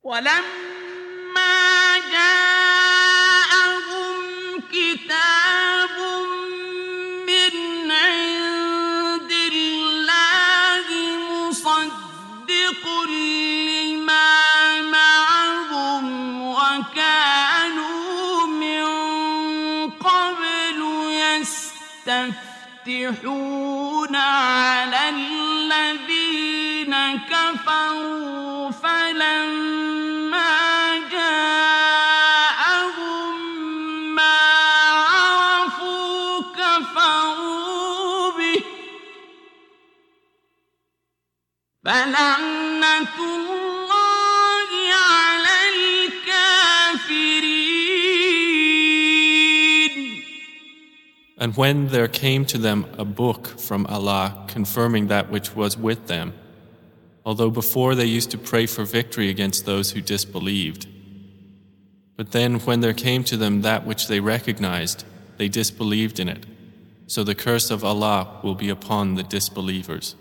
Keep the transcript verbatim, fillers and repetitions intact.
ولما جاءهم كتاب من عند الله مصدق لما معهم وكانوا من قبل يستفتحون على الذين كفروا فلما جاءهم ما عرفوا كفروا به فلعنة الله على الكافرين. And when there came to them a book from Allah confirming that which was with them, although before they used to pray for victory against those who disbelieved, but then when there came to them that which they recognized, they disbelieved in it. So the curse of Allah will be upon the disbelievers.